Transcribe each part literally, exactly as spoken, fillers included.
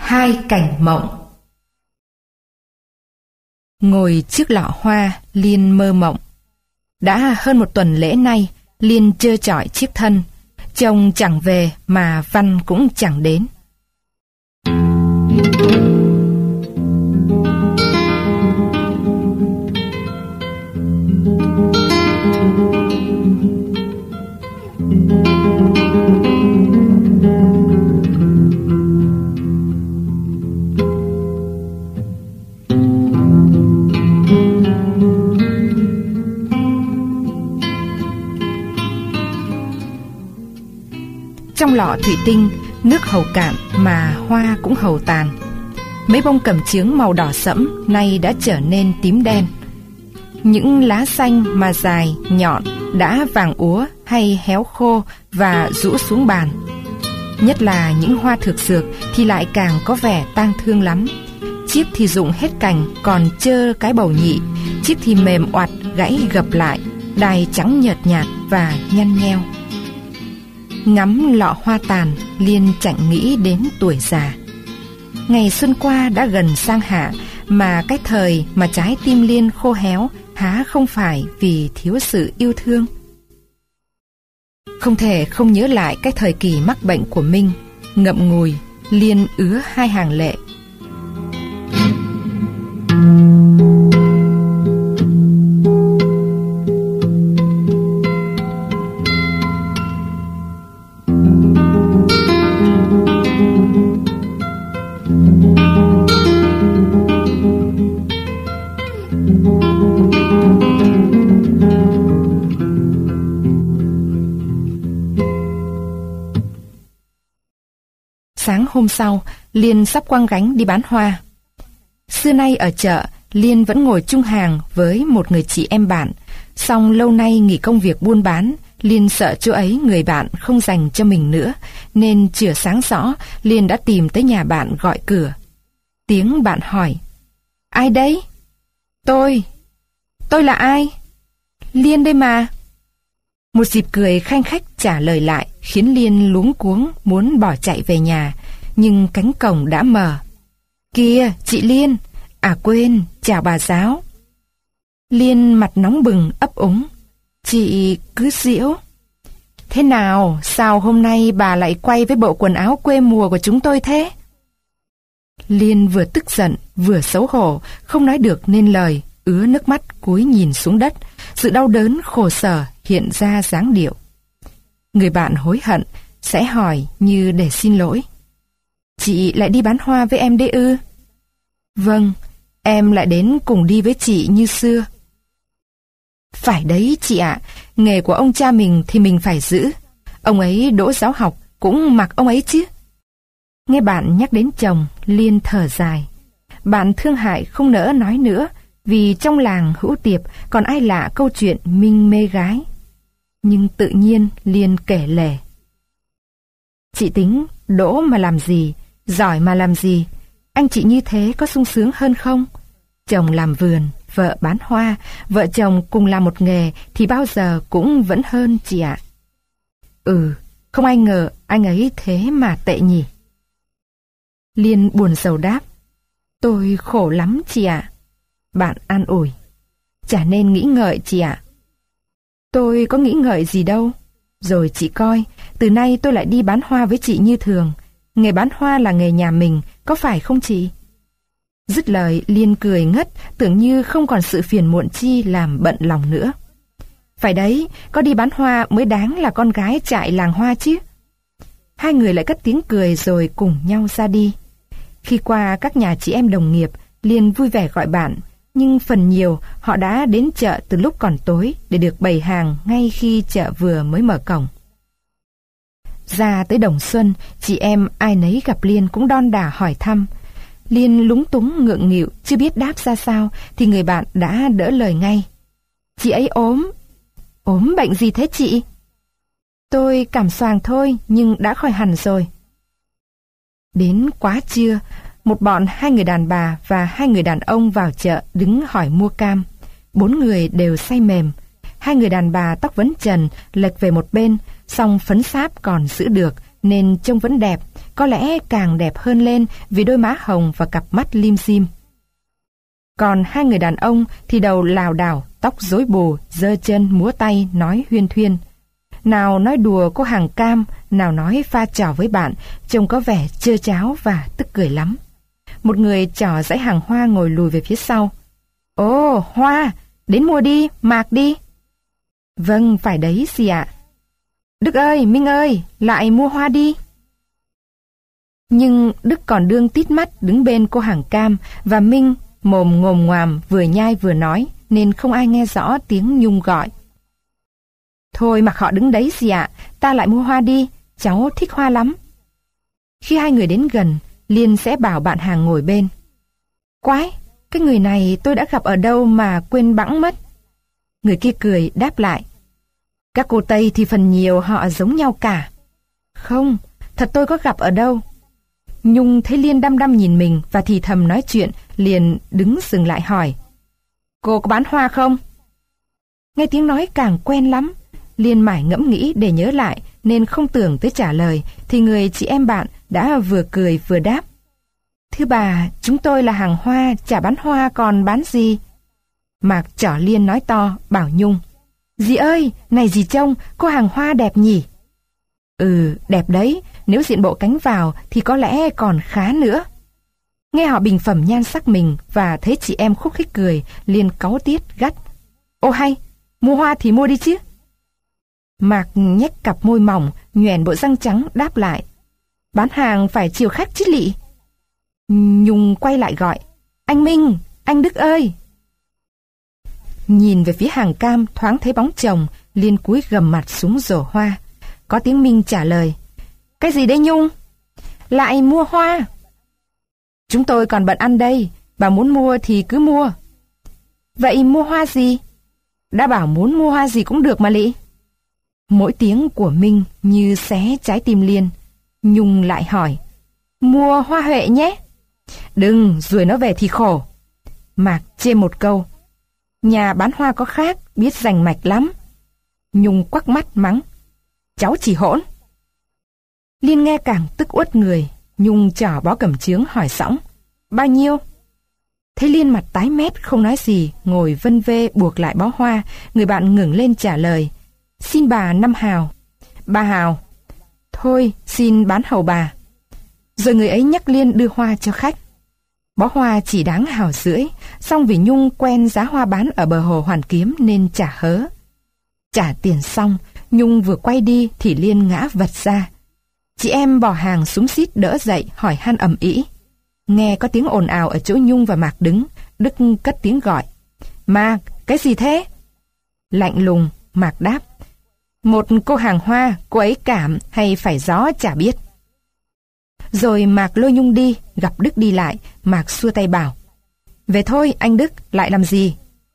Hai cảnh mộng. Ngồi trước lọ hoa, Liên mơ mộng. Đã hơn một tuần lễ nay, Liên trơ trọi chiếc thân. Chồng chẳng về mà Văn cũng chẳng đến. Trong lọ thủy tinh, nước hầu cạn mà hoa cũng hầu tàn. Mấy bông cẩm chướng màu đỏ sẫm nay đã trở nên tím đen. Những lá xanh mà dài, nhọn đã vàng úa hay héo khô và rũ xuống bàn. Nhất là những hoa thực dược thì lại càng có vẻ tang thương lắm. Chiếc thì rụng hết cành còn trơ cái bầu nhị, chiếc thì mềm oặt gãy gập lại, đài trắng nhợt nhạt và nhăn nheo. Ngắm lọ hoa tàn, Liên chẳng nghĩ đến tuổi già. Ngày xuân qua đã gần sang hạ, mà cái thời mà trái tim Liên khô héo há không phải vì thiếu sự yêu thương. Không thể không nhớ lại cái thời kỳ mắc bệnh của Minh. Ngậm ngùi, Liên ứa hai hàng lệ. Sáng hôm sau, Liên sắp quăng gánh đi bán hoa. Xưa nay ở chợ, Liên vẫn ngồi chung hàng với một người chị em bạn. Song lâu nay nghỉ công việc buôn bán, Liên sợ chỗ ấy người bạn không dành cho mình nữa, nên chửa sáng rõ, Liên đã tìm tới nhà bạn gọi cửa. Tiếng bạn hỏi: "Ai đấy?" "Tôi." "Tôi là ai?" "Liên đây mà." Một dịp cười khanh khách trả lời lại khiến Liên luống cuống muốn bỏ chạy về nhà, nhưng cánh cổng đã mở. "Kìa, chị Liên, à quên, chào bà giáo." Liên mặt nóng bừng ấp úng: "Chị cứ giễu. Thế nào, sao hôm nay bà lại quay với bộ quần áo quê mùa của chúng tôi thế?" Liên vừa tức giận vừa xấu hổ, không nói được nên lời, ứa nước mắt cúi nhìn xuống đất, sự đau đớn khổ sở hiện ra dáng điệu. Người bạn hối hận sẽ hỏi như để xin lỗi: "Chị lại đi bán hoa với em đấy ư?" "Vâng, em lại đến cùng đi với chị như xưa." "Phải đấy chị ạ, nghề của ông cha mình thì mình phải giữ. Ông ấy đỗ giáo học cũng mặc ông ấy chứ." Nghe bạn nhắc đến chồng, Liên thở dài. Bạn thương hại không nỡ nói nữa, vì trong làng hữu tiệp còn ai lạ câu chuyện Minh mê gái. Nhưng tự nhiên Liên kể lể: "Chị tính đỗ mà làm gì, giỏi mà làm gì, anh chị như thế có sung sướng hơn không? Chồng làm vườn, vợ bán hoa, vợ chồng cùng làm một nghề thì bao giờ cũng vẫn hơn chị ạ." "Ừ, không ai ngờ anh ấy thế mà tệ nhỉ." Liên buồn rầu đáp: "Tôi khổ lắm chị ạ." Bạn an ủi: "Chả nên nghĩ ngợi chị ạ." "Tôi có nghĩ ngợi gì đâu. Rồi chị coi, từ nay tôi lại đi bán hoa với chị như thường. Nghề bán hoa là nghề nhà mình, có phải không chị?" Dứt lời, Liên cười ngất, tưởng như không còn sự phiền muộn chi làm bận lòng nữa. "Phải đấy, có đi bán hoa mới đáng là con gái trại làng hoa chứ." Hai người lại cất tiếng cười rồi cùng nhau ra đi. Khi qua các nhà chị em đồng nghiệp, Liên vui vẻ gọi bạn, nhưng phần nhiều họ đã đến chợ từ lúc còn tối để được bày hàng ngay khi chợ vừa mới mở cổng. Ra tới Đồng Xuân, chị em ai nấy gặp Liên cũng đon đả hỏi thăm. Liên lúng túng ngượng nghịu chưa biết đáp ra sao thì người bạn đã đỡ lời ngay: "Chị ấy ốm." "Ốm bệnh gì thế chị?" "Tôi cảm xoàng thôi nhưng đã khỏi hẳn rồi." Đến quá trưa, một bọn hai người đàn bà và hai người đàn ông vào chợ đứng hỏi mua cam. Bốn người đều say mềm. Hai người đàn bà tóc vấn trần, lệch về một bên, song phấn sáp còn giữ được nên trông vẫn đẹp, có lẽ càng đẹp hơn lên vì đôi má hồng và cặp mắt lim dim. Còn hai người đàn ông thì đầu lảo đảo, tóc rối bù, giơ chân múa tay nói huyên thuyên. Nào nói đùa cô hàng cam, nào nói pha trò với bạn, trông có vẻ trơ tráo và tức cười lắm. Một người trò dãy hàng hoa ngồi lùi về phía sau. Ồ, hoa, đến mua đi, Mạc đi. Vâng, phải đấy dì ạ. Đức ơi, Minh ơi, lại mua hoa đi. Nhưng Đức còn đương tít mắt đứng bên cô hàng cam và Minh mồm ngồm ngoàm vừa nhai vừa nói nên không ai nghe rõ tiếng Nhung gọi. Thôi mặc họ đứng đấy dì ạ, ta lại mua hoa đi, cháu thích hoa lắm. Khi hai người đến gần, Liên sẽ bảo bạn hàng ngồi bên. Quái, cái người này tôi đã gặp ở đâu mà quên bẵng mất. Người kia cười đáp lại. Các cô Tây thì phần nhiều họ giống nhau cả. Không, thật tôi có gặp ở đâu. Nhung thấy Liên đăm đăm nhìn mình và thì thầm nói chuyện, liền đứng dừng lại hỏi. Cô có bán hoa không? Nghe tiếng nói càng quen lắm. Liên mải ngẫm nghĩ để nhớ lại nên không tưởng tới trả lời, thì người chị em bạn đã vừa cười vừa đáp. Thưa bà, chúng tôi là hàng hoa, chả bán hoa còn bán gì. Mạc trỏ Liên nói to, bảo Nhung. Dì ơi, này dì trông, cô hàng hoa đẹp nhỉ? Ừ, đẹp đấy, nếu diện bộ cánh vào thì có lẽ còn khá nữa. Nghe họ bình phẩm nhan sắc mình và thấy chị em khúc khích cười, Liên cáu tiết gắt. Ô hay, mua hoa thì mua đi chứ. Mạc nhếch cặp môi mỏng, nhoẻn bộ răng trắng đáp lại. Bán hàng phải chiều khách chứ lị. Nhung quay lại gọi. Anh Minh, anh Đức ơi. Nhìn về phía hàng cam thoáng thấy bóng chồng, Liên cúi gầm mặt xuống rổ hoa. Có tiếng Minh trả lời. Cái gì đấy Nhung? Lại mua hoa. Chúng tôi còn bận ăn đây, bà muốn mua thì cứ mua. Vậy mua hoa gì? Đã bảo muốn mua hoa gì cũng được mà lị. Mỗi tiếng của Minh như xé trái tim Liên. Nhung lại hỏi. Mua hoa huệ nhé. Đừng, rồi nó về thì khổ. Mạc chê một câu. Nhà bán hoa có khác, biết rành mạch lắm. Nhung quắc mắt mắng. Cháu chỉ hỗn. Liên nghe càng tức uất người. Nhung chở bó cẩm chướng hỏi sõng. Bao nhiêu? Thấy Liên mặt tái mét không nói gì, ngồi vân vê buộc lại bó hoa. Người bạn ngẩng lên trả lời. Xin bà năm hào. Ba hào. Thôi, xin bán hầu bà. Rồi người ấy nhắc Liên đưa hoa cho khách. Bó hoa chỉ đáng hào rưỡi, song vì Nhung quen giá hoa bán ở bờ hồ Hoàn Kiếm nên trả hớ. Trả tiền xong, Nhung vừa quay đi thì Liên ngã vật ra. Chị em bỏ hàng xúm xít đỡ dậy hỏi han ầm ĩ. Nghe có tiếng ồn ào ở chỗ Nhung và Mạc đứng, Đức cất tiếng gọi. Mạc, cái gì thế? Lạnh lùng, Mạc đáp. Một cô hàng hoa, cô ấy cảm hay phải gió chả biết. Rồi Mạc lôi Nhung đi, gặp Đức đi lại, Mạc xua tay bảo. Về thôi anh Đức, lại làm gì?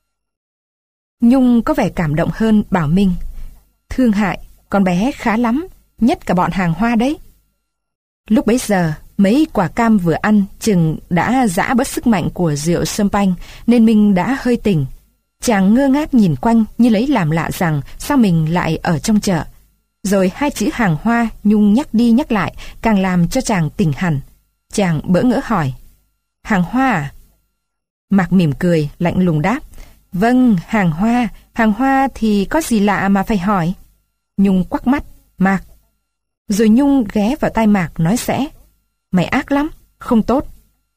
Nhung có vẻ cảm động hơn bảo Minh. Thương hại, con bé khá lắm, nhất cả bọn hàng hoa đấy. Lúc bấy giờ, mấy quả cam vừa ăn chừng đã giã bớt sức mạnh của rượu sâm panh, nên Minh đã hơi tỉnh. Chàng ngơ ngác nhìn quanh như lấy làm lạ rằng sao mình lại ở trong chợ. Rồi hai chữ hàng hoa Nhung nhắc đi nhắc lại càng làm cho chàng tỉnh hẳn. Chàng bỡ ngỡ hỏi. Hàng hoa à? Mạc mỉm cười, lạnh lùng đáp. Vâng, hàng hoa, hàng hoa thì có gì lạ mà phải hỏi. Nhung quắc mắt. Mạc. Rồi Nhung ghé vào tai Mạc nói sẽ. Mày ác lắm, không tốt.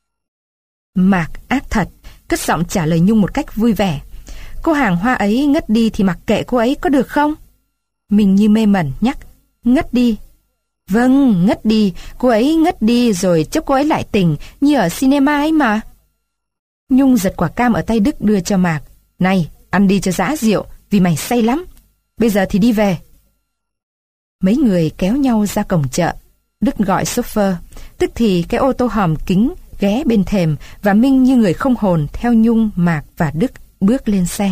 Mạc ác thật, cất giọng trả lời Nhung một cách vui vẻ. Cô hàng hoa ấy ngất đi thì mặc kệ cô ấy có được không? Mình như mê mẩn nhắc. Ngất đi. Vâng, ngất đi, cô ấy ngất đi rồi chốc cô ấy lại tỉnh như ở cinema ấy mà. Nhung giật quả cam ở tay Đức đưa cho Mạc. Này, ăn đi cho dã rượu, vì mày say lắm. Bây giờ thì đi về. Mấy người kéo nhau ra cổng chợ. Đức gọi chauffeur, tức thì cái ô tô hòm kính ghé bên thềm và Minh như người không hồn theo Nhung, Mạc và Đức bước lên xe.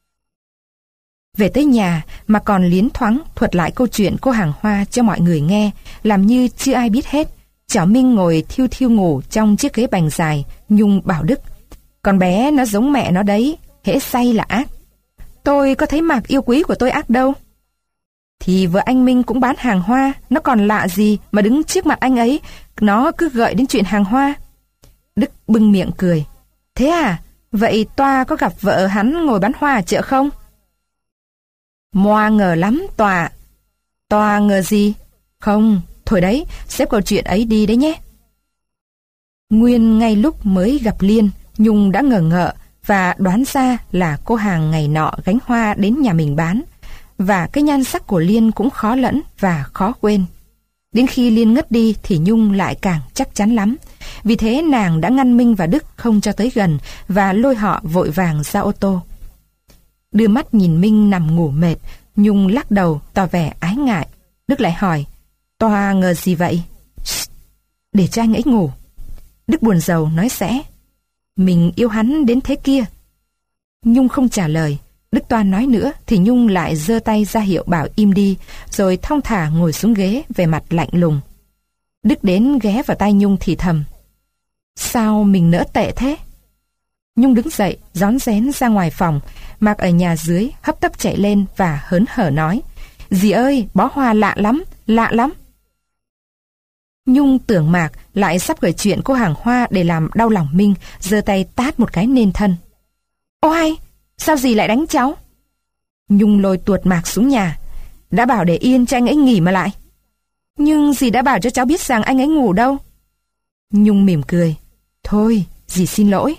Về tới nhà mà còn liến thoáng thuật lại câu chuyện cô hàng hoa cho mọi người nghe, làm như chưa ai biết hết. Cháu Minh ngồi thiêu thiêu ngủ trong chiếc ghế bành dài. Nhung bảo Đức. Con bé nó giống mẹ nó đấy, hễ say là ác. Tôi có thấy Mạc yêu quý của tôi ác đâu. Thì vợ anh Minh cũng bán hàng hoa, nó còn lạ gì mà đứng trước mặt anh ấy, nó cứ gợi đến chuyện hàng hoa. Đức bưng miệng cười. Thế à, vậy Toa có gặp vợ hắn ngồi bán hoa ở chợ không? Moa ngờ lắm Toa. Toa ngờ gì? Không, thôi đấy, xếp câu chuyện ấy đi đấy nhé. Nguyên ngay lúc mới gặp Liên, Nhung đã ngờ ngợ và đoán ra là cô hàng ngày nọ gánh hoa đến nhà mình bán. Và cái nhan sắc của Liên cũng khó lẫn và khó quên. Đến khi Liên ngất đi thì Nhung lại càng chắc chắn lắm. Vì thế nàng đã ngăn Minh và Đức không cho tới gần và lôi họ vội vàng ra ô tô. Đưa mắt nhìn Minh nằm ngủ mệt, Nhung lắc đầu tỏ vẻ ái ngại. Đức lại hỏi, Toa ngờ gì vậy? Để cho anh ấy ngủ. Đức buồn rầu nói sẽ, mình yêu hắn đến thế kia. Nhung không trả lời. Đức toan nói nữa thì Nhung lại giơ tay ra hiệu bảo im đi, rồi thong thả ngồi xuống ghế về mặt lạnh lùng. Đức đến ghé vào tai Nhung thì thầm, sao mình nỡ tệ thế? Nhung đứng dậy, rón rén ra ngoài phòng. Mạc ở nhà dưới hấp tấp chạy lên và hớn hở nói, dì ơi, bó hoa lạ lắm, lạ lắm. Nhung tưởng Mạc lại sắp gửi chuyện cô hàng hoa để làm đau lòng Minh, giơ tay tát một cái nên thân. Ôi, sao dì lại đánh cháu? Nhung lôi tuột Mạc xuống nhà. Đã bảo để yên cho anh ấy nghỉ mà lại. Nhưng dì đã bảo cho cháu biết rằng anh ấy ngủ đâu. Nhung mỉm cười. Thôi, dì xin lỗi.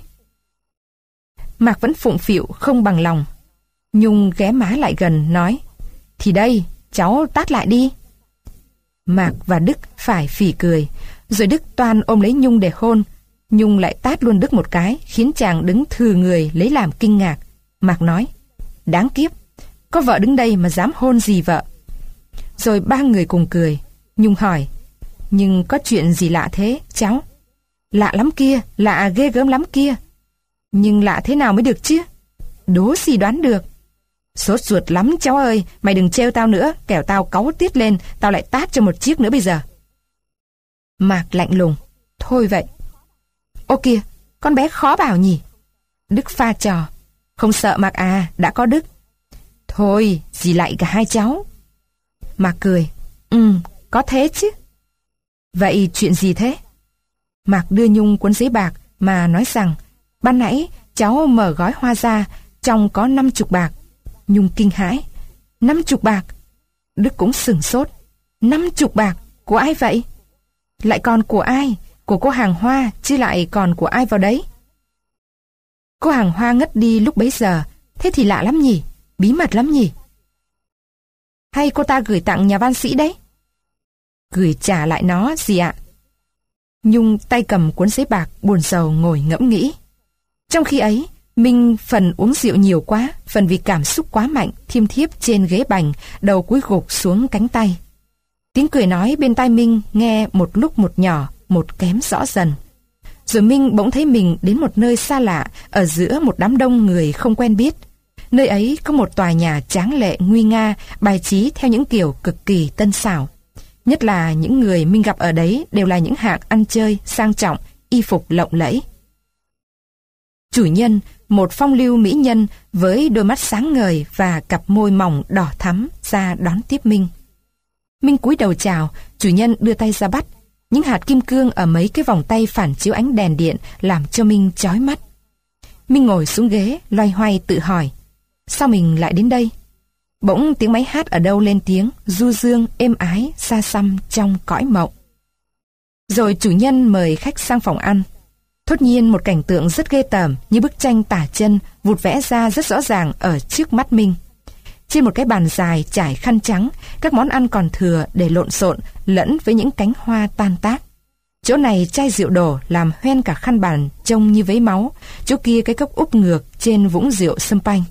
Mạc vẫn phụng phịu không bằng lòng. Nhung ghé má lại gần nói, thì đây, cháu tát lại đi. Mạc và Đức phải phỉ cười. Rồi Đức toan ôm lấy Nhung để hôn. Nhung lại tát luôn Đức một cái, khiến chàng đứng thừ người lấy làm kinh ngạc. Mạc nói, đáng kiếp, có vợ đứng đây mà dám hôn gì vợ. Rồi ba người cùng cười. Nhung hỏi, nhưng có chuyện gì lạ thế cháu? Lạ lắm kia, lạ ghê gớm lắm kia. Nhưng lạ thế nào mới được chứ? Đố gì đoán được. Sốt ruột lắm cháu ơi, mày đừng trêu tao nữa, kẻo tao cáu tiết lên, tao lại tát cho một chiếc nữa bây giờ. Mạc lạnh lùng, thôi vậy. Ô kìa, con bé khó bảo nhỉ? Đức pha trò, không sợ Mạc à, đã có Đức. Thôi, dì lại cả hai cháu. Mạc cười, ừ, có thế chứ. Vậy chuyện gì thế? Mạc đưa Nhung cuốn giấy bạc mà nói rằng, ban nãy cháu mở gói hoa ra, trong có năm chục bạc. Nhung kinh hãi, năm chục bạc. Đức cũng sửng sốt, năm chục bạc, của ai vậy? Lại còn của ai? Của cô hàng hoa, chứ lại còn của ai vào đấy? Cô hàng hoa ngất đi lúc bấy giờ, thế thì lạ lắm nhỉ, bí mật lắm nhỉ. Hay cô ta gửi tặng nhà văn sĩ đấy? Gửi trả lại nó gì ạ? Nhung tay cầm cuốn giấy bạc buồn rầu ngồi ngẫm nghĩ. Trong khi ấy, Minh phần uống rượu nhiều quá, phần vì cảm xúc quá mạnh, thiêm thiếp trên ghế bành, đầu cúi gục xuống cánh tay. Tiếng cười nói bên tai Minh nghe một lúc một nhỏ, một kém rõ dần. Rồi Minh bỗng thấy mình đến một nơi xa lạ, ở giữa một đám đông người không quen biết. Nơi ấy có một tòa nhà tráng lệ nguy nga, bài trí theo những kiểu cực kỳ tân xảo. Nhất là những người Minh gặp ở đấy đều là những hạng ăn chơi, sang trọng, y phục lộng lẫy. Chủ nhân, một phong lưu mỹ nhân với đôi mắt sáng ngời và cặp môi mỏng đỏ thắm ra đón tiếp Minh. Minh cúi đầu chào, chủ nhân đưa tay ra bắt. Những hạt kim cương ở mấy cái vòng tay phản chiếu ánh đèn điện làm cho Minh chói mắt. Minh ngồi xuống ghế, loay hoay tự hỏi, sao mình lại đến đây? Bỗng tiếng máy hát ở đâu lên tiếng, du dương, êm ái, xa xăm trong cõi mộng. Rồi chủ nhân mời khách sang phòng ăn. Thốt nhiên một cảnh tượng rất ghê tởm như bức tranh tả chân vụt vẽ ra rất rõ ràng ở trước mắt Minh. Trên một cái bàn dài trải khăn trắng, các món ăn còn thừa để lộn xộn lẫn với những cánh hoa tan tác. Chỗ này chai rượu đổ làm hoen cả khăn bàn trông như vấy máu, chỗ kia cái cốc úp ngược trên vũng rượu sâm panh.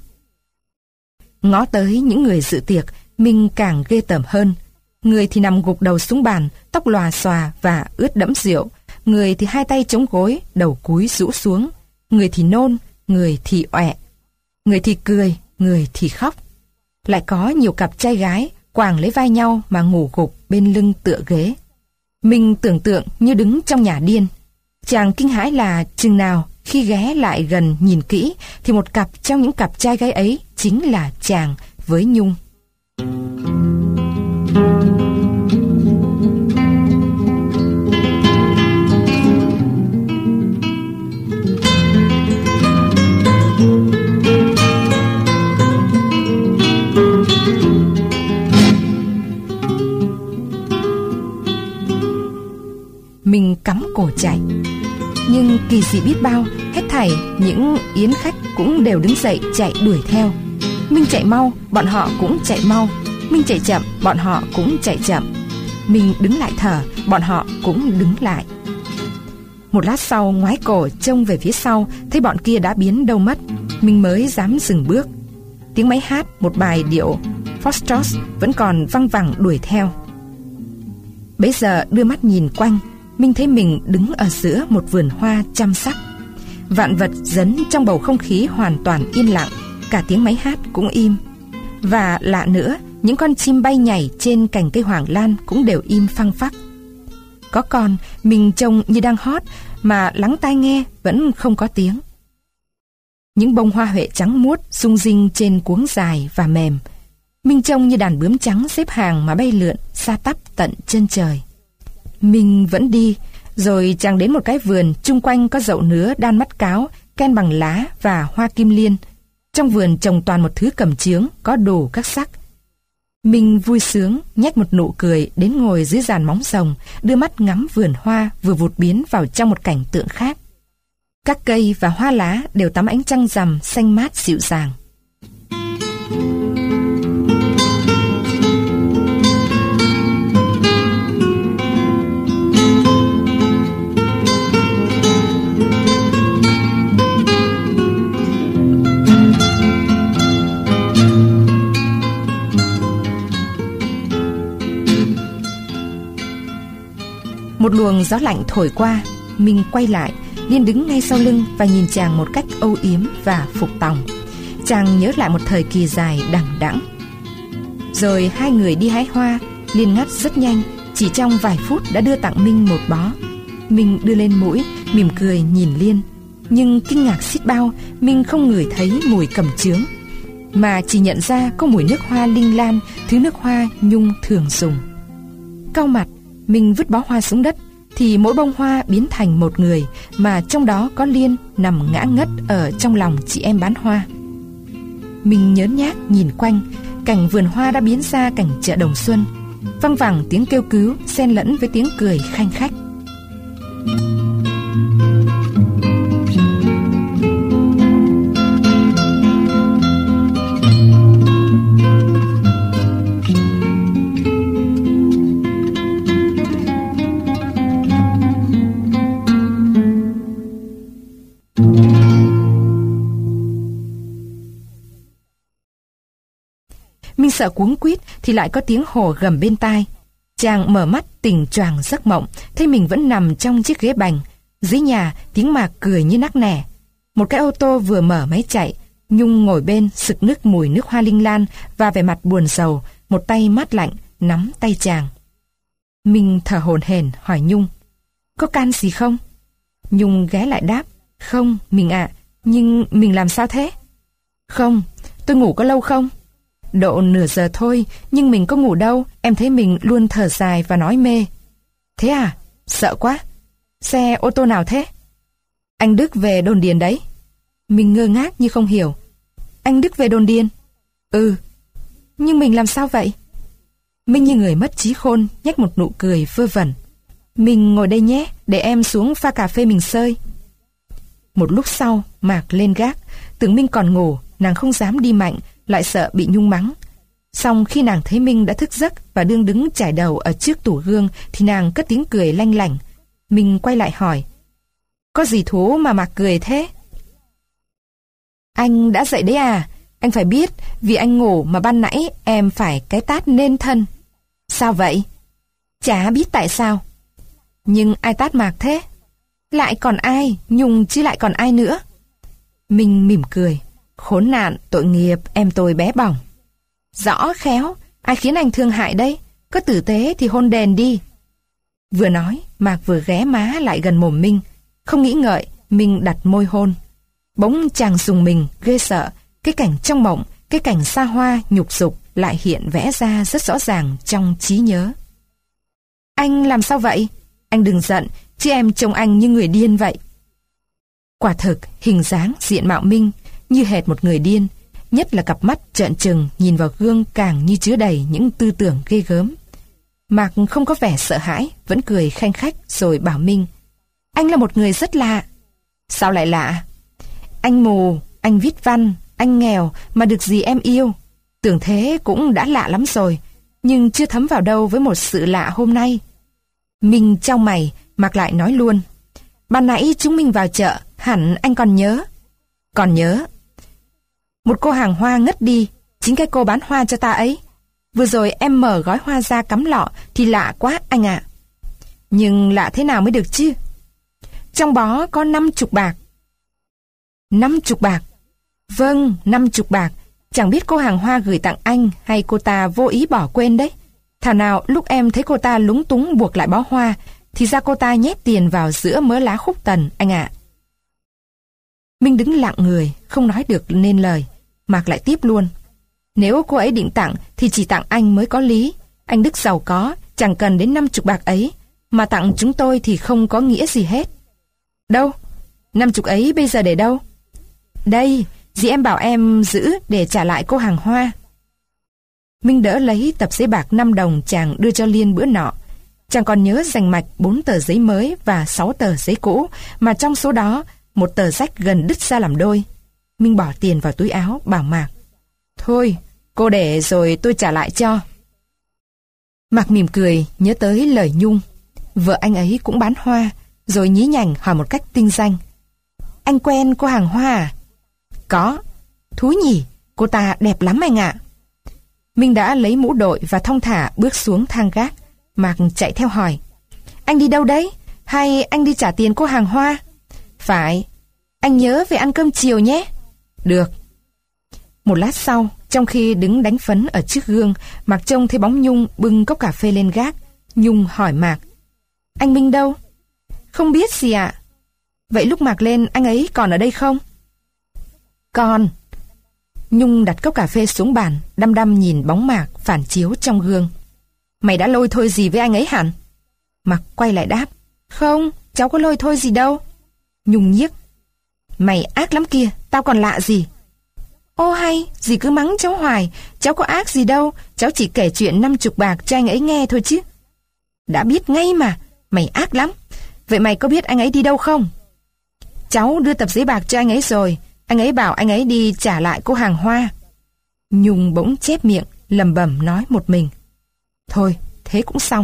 Ngó tới những người dự tiệc, Minh càng ghê tởm hơn. Người thì nằm gục đầu xuống bàn, tóc lòa xòa và ướt đẫm rượu. Người thì hai tay chống gối, đầu cúi rũ xuống. Người thì nôn, người thì ọe. Người thì cười, người thì khóc. Lại có nhiều cặp trai gái quàng lấy vai nhau mà ngủ gục bên lưng tựa ghế. Minh tưởng tượng như đứng trong nhà điên. Chàng kinh hãi là chừng nào khi ghé lại gần nhìn kỹ thì một cặp trong những cặp trai gái ấy chính là chàng với Nhung. Mình cắm cổ chạy. Nhưng kỳ dị biết bao, hết thảy những yến khách cũng đều đứng dậy chạy đuổi theo. Minh chạy mau, bọn họ cũng chạy mau. Minh chạy chậm, bọn họ cũng chạy chậm. Mình đứng lại thở, bọn họ cũng đứng lại. Một lát sau, ngoái cổ trông về phía sau, thấy bọn kia đã biến đâu mất. Mình mới dám dừng bước. Tiếng máy hát một bài điệu Foxtrot vẫn còn văng vẳng đuổi theo. Bấy giờ đưa mắt nhìn quanh, Minh thấy mình đứng ở giữa một vườn hoa trăm sắc. Vạn vật dấn trong bầu không khí hoàn toàn yên lặng, cả tiếng máy hát cũng im. Và lạ nữa, những con chim bay nhảy trên cành cây hoàng lan cũng đều im phăng phắc. Có con, mình trông như đang hót, mà lắng tai nghe vẫn không có tiếng. Những bông hoa huệ trắng muốt rung rinh trên cuống dài và mềm. Mình trông như đàn bướm trắng xếp hàng mà bay lượn xa tắp tận chân trời. Mình vẫn đi, rồi chàng đến một cái vườn, chung quanh có dậu nứa đan mắt cáo, ken bằng lá và hoa kim liên. Trong vườn trồng toàn một thứ cẩm chướng, có đủ các sắc. Mình vui sướng, nhếch một nụ cười, đến ngồi dưới giàn móng rồng, đưa mắt ngắm vườn hoa vừa vụt biến vào trong một cảnh tượng khác. Các cây và hoa lá đều tắm ánh trăng rằm xanh mát dịu dàng. Một luồng gió lạnh thổi qua, mình quay lại, Liên đứng ngay sau lưng và nhìn chàng một cách âu yếm và phục tòng. Chàng nhớ lại một thời kỳ dài đằng đẵng. Rồi hai người đi hái hoa, Liên ngắt rất nhanh, chỉ trong vài phút đã đưa tặng Minh một bó. Minh đưa lên mũi, mỉm cười nhìn Liên. Nhưng kinh ngạc xiết bao, Minh không ngửi thấy mùi cẩm chướng, mà chỉ nhận ra có mùi nước hoa linh lan, thứ nước hoa Nhung thường dùng. Cau mặt, Minh vứt bó hoa xuống đất, thì mỗi bông hoa biến thành một người, mà trong đó có Liên nằm ngã ngất ở trong lòng chị em bán hoa. Mình nhớn nhác nhìn quanh, cảnh vườn hoa đã biến ra cảnh chợ đồng xuân, văng vẳng tiếng kêu cứu xen lẫn với tiếng cười khanh khách. Minh sợ cuống quýt thì lại có tiếng hổ gầm bên tai. Chàng mở mắt tỉnh choàng giấc mộng, thấy mình vẫn nằm trong chiếc ghế bành. Dưới nhà tiếng Mạc cười như nắc nẻ. Một cái ô tô vừa mở máy chạy, Nhung ngồi bên sực nức mùi nước hoa linh lan và vẻ mặt buồn rầu, một tay mát lạnh nắm tay chàng. Minh thở hổn hển hỏi Nhung: "Có can gì không?" Nhung ghé lại đáp: "Không, mình ạ, à, nhưng mình làm sao thế?" "Không, tôi ngủ có lâu không?" "Độ nửa giờ thôi, nhưng mình có ngủ đâu, em thấy mình luôn thở dài và nói mê." "Thế à? Sợ quá. Xe ô tô nào thế?" "Anh Đức về đồn điền đấy." Mình ngơ ngác như không hiểu. "Anh Đức về đồn điền?" "Ừ." "Nhưng mình làm sao vậy?" Minh như người mất trí khôn, nhếch một nụ cười vơ vẩn. "Mình ngồi đây nhé, để em xuống pha cà phê mình sơi." Một lúc sau, Mạc lên gác, tưởng Minh còn ngủ, nàng không dám đi mạnh, lại sợ bị Nhung mắng. Xong khi nàng thấy Minh đã thức giấc và đương đứng chải đầu ở trước tủ gương, thì nàng cất tiếng cười lanh lảnh. Minh quay lại hỏi: "Có gì thú mà Mạc cười thế?" "Anh đã dậy đấy à? Anh phải biết, vì anh ngủ mà ban nãy em phải cái tát nên thân." "Sao vậy?" "Chả biết tại sao." "Nhưng ai tát Mạc thế?" "Lại còn ai, Nhung chứ lại còn ai nữa." Minh mỉm cười: "Khốn nạn, tội nghiệp, em tôi bé bỏng." "Rõ khéo, ai khiến anh thương hại đây? Có tử tế thì hôn đền đi." Vừa nói, Mạc vừa ghé má lại gần mồm Minh. Không nghĩ ngợi, Minh đặt môi hôn. Bỗng chàng rùng mình, ghê sợ. Cái cảnh trong mộng, cái cảnh xa hoa, nhục dục lại hiện vẽ ra rất rõ ràng trong trí nhớ. Anh làm sao vậy? Anh đừng giận, chứ em trông anh như người điên vậy. Quả thực, hình dáng, diện mạo Minh như hệt một người điên, nhất là cặp mắt trợn trừng nhìn vào gương càng như chứa đầy những tư tưởng ghê gớm. Mạc không có vẻ sợ hãi, vẫn cười khanh khách rồi bảo Minh: Anh là một người rất lạ. Sao lại lạ? Anh mù, anh viết văn, anh nghèo mà được gì em yêu. Tưởng thế cũng đã lạ lắm rồi, nhưng chưa thấm vào đâu với một sự lạ hôm nay. Minh chau mày, Mạc lại nói luôn: Ban nãy chúng mình vào chợ, hẳn anh còn nhớ. Còn nhớ. Một cô hàng hoa ngất đi, chính cái cô bán hoa cho ta ấy. Vừa rồi em mở gói hoa ra cắm lọ thì lạ quá anh ạ. Nhưng lạ thế nào mới được chứ? Trong bó có năm chục bạc. Năm chục bạc? Vâng, năm chục bạc. Chẳng biết cô hàng hoa gửi tặng anh hay cô ta vô ý bỏ quên đấy. Thảo nào lúc em thấy cô ta lúng túng buộc lại bó hoa, thì ra cô ta nhét tiền vào giữa mớ lá khúc tần anh ạ. Minh đứng lặng người, không nói được nên lời. Mạc lại tiếp luôn: Nếu cô ấy định tặng thì chỉ tặng anh mới có lý. Anh Đức giàu có, chẳng cần đến năm chục bạc ấy, mà tặng chúng tôi thì không có nghĩa gì hết. Đâu? Năm chục ấy bây giờ để đâu? Đây, dì em bảo em giữ để trả lại cô hàng hoa. Minh đỡ lấy tập giấy bạc năm đồng chàng đưa cho Liên bữa nọ. Chàng còn nhớ rành mạch bốn tờ giấy mới và sáu tờ giấy cũ, mà trong số đó một tờ rách gần đứt ra làm đôi. Minh bỏ tiền vào túi áo, bảo Mạc: Thôi, cô để rồi tôi trả lại cho. Mạc mỉm cười, nhớ tới lời Nhung. Vợ anh ấy cũng bán hoa, rồi nhí nhảnh hỏi một cách tinh danh: Anh quen cô hàng hoa à? Có. Thú nhỉ, cô ta đẹp lắm anh ạ. Minh đã lấy mũ đội và thong thả bước xuống thang gác. Mạc chạy theo hỏi: Anh đi đâu đấy? Hay anh đi trả tiền cô hàng hoa? Phải. Anh nhớ về ăn cơm chiều nhé. Được. Một lát sau, trong khi đứng đánh phấn ở trước gương, Mạc trông thấy bóng Nhung bưng cốc cà phê lên gác. Nhung hỏi Mạc: Anh Minh đâu? Không biết gì ạ. Vậy lúc Mạc lên anh ấy còn ở đây không? Còn. Nhung đặt cốc cà phê xuống bàn, đăm đăm nhìn bóng Mạc phản chiếu trong gương. Mày đã lôi thôi gì với anh ấy hẳn? Mạc quay lại đáp: Không, cháu có lôi thôi gì đâu. Nhung nhiếc: Mày ác lắm kia, tao còn lạ gì. Ô hay, dì cứ mắng cháu hoài. Cháu có ác gì đâu, cháu chỉ kể chuyện năm chục bạc cho anh ấy nghe thôi chứ. Đã biết ngay mà, mày ác lắm. Vậy mày có biết anh ấy đi đâu không? Cháu đưa tập giấy bạc cho anh ấy rồi. Anh ấy bảo anh ấy đi trả lại cô hàng hoa. Nhung bỗng chép miệng, lẩm bẩm nói một mình: Thôi, thế cũng xong.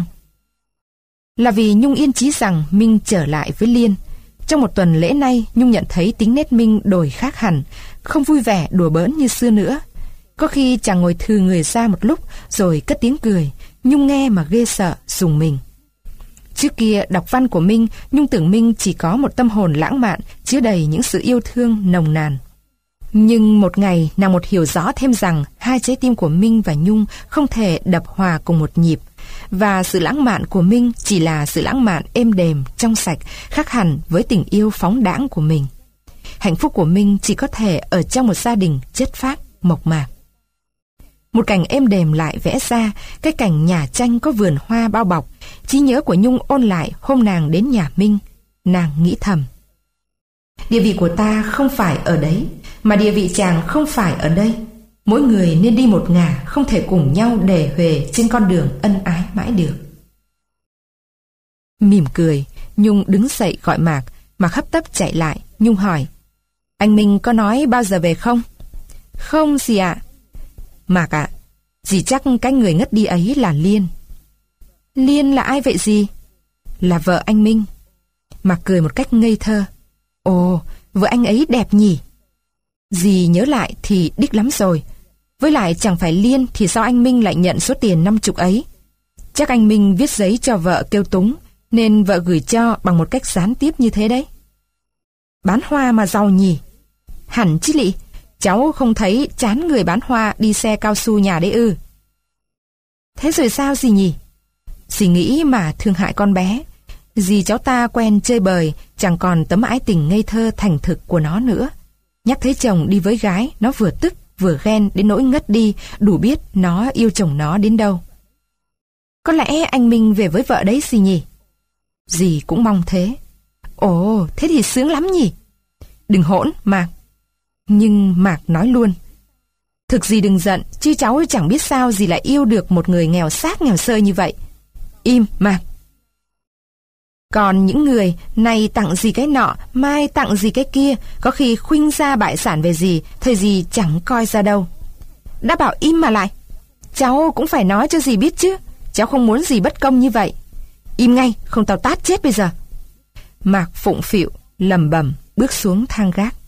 Là vì Nhung yên chí rằng Minh trở lại với Liên. Trong một tuần lễ nay, Nhung nhận thấy tính nết Minh đổi khác hẳn, không vui vẻ đùa bỡn như xưa nữa. Có khi chàng ngồi thừ người ra một lúc rồi cất tiếng cười. Nhung nghe mà ghê sợ, rùng mình. Trước kia đọc văn của Minh, Nhung tưởng Minh chỉ có một tâm hồn lãng mạn, chứa đầy những sự yêu thương nồng nàn. Nhưng một ngày, nàng một hiểu rõ thêm rằng hai trái tim của Minh và Nhung không thể đập hòa cùng một nhịp, và sự lãng mạn của Minh chỉ là sự lãng mạn êm đềm, trong sạch, khác hẳn với tình yêu phóng đãng của mình. Hạnh phúc của Minh chỉ có thể ở trong một gia đình chất phác, mộc mạc. Một cảnh êm đềm lại vẽ ra, cái cảnh nhà tranh có vườn hoa bao bọc. Trí nhớ của Nhung ôn lại hôm nàng đến nhà Minh. Nàng nghĩ thầm: Địa vị của ta không phải ở đấy, mà địa vị chàng không phải ở đây. Mỗi người nên đi một ngả, không thể cùng nhau đề huề trên con đường ân ái mãi được. Mỉm cười, Nhung đứng dậy gọi Mạc. Mạc hấp tấp chạy lại. Nhung hỏi: Anh Minh có nói bao giờ về không? Không gì ạ. Mạc ạ, dì chắc cái người ngất đi ấy là Liên. Liên là ai vậy dì? Là vợ anh Minh. Mạc cười một cách ngây thơ. Ồ, vợ anh ấy đẹp nhỉ? Dì nhớ lại thì đích lắm rồi. Với lại chẳng phải Liên thì sao anh Minh lại nhận số tiền năm chục ấy? Chắc anh Minh viết giấy cho vợ kêu túng, nên vợ gửi cho bằng một cách gián tiếp như thế đấy. Bán hoa mà giàu nhỉ? Hẳn chứ lị. Cháu không thấy chán người bán hoa đi xe cao su nhà đấy ư? Thế rồi sao dì nhỉ? Dì nghĩ mà thương hại con bé. Dì cháu ta quen chơi bời, chẳng còn tấm ái tình ngây thơ thành thực của nó nữa. Nhắc thấy chồng đi với gái, nó vừa tức vừa ghen đến nỗi ngất đi, đủ biết nó yêu chồng nó đến đâu. Có lẽ anh Minh về với vợ đấy gì nhỉ? Dì cũng mong thế. Ồ, thế thì sướng lắm nhỉ? Đừng hỗn, Mạc. Nhưng Mạc nói luôn. Thực dì đừng giận, chứ cháu chẳng biết sao dì lại yêu được một người nghèo xác nghèo sơ như vậy. Im, Mạc. Còn những người này tặng gì cái nọ, mai tặng gì cái kia, có khi khuynh ra bại sản về gì, thời gì chẳng coi ra đâu. Đã bảo im mà lại. Cháu cũng phải nói cho dì biết chứ. Cháu không muốn dì bất công như vậy. Im ngay, không tao tát chết bây giờ. Mạc phụng phịu, lầm bầm, bước xuống thang gác.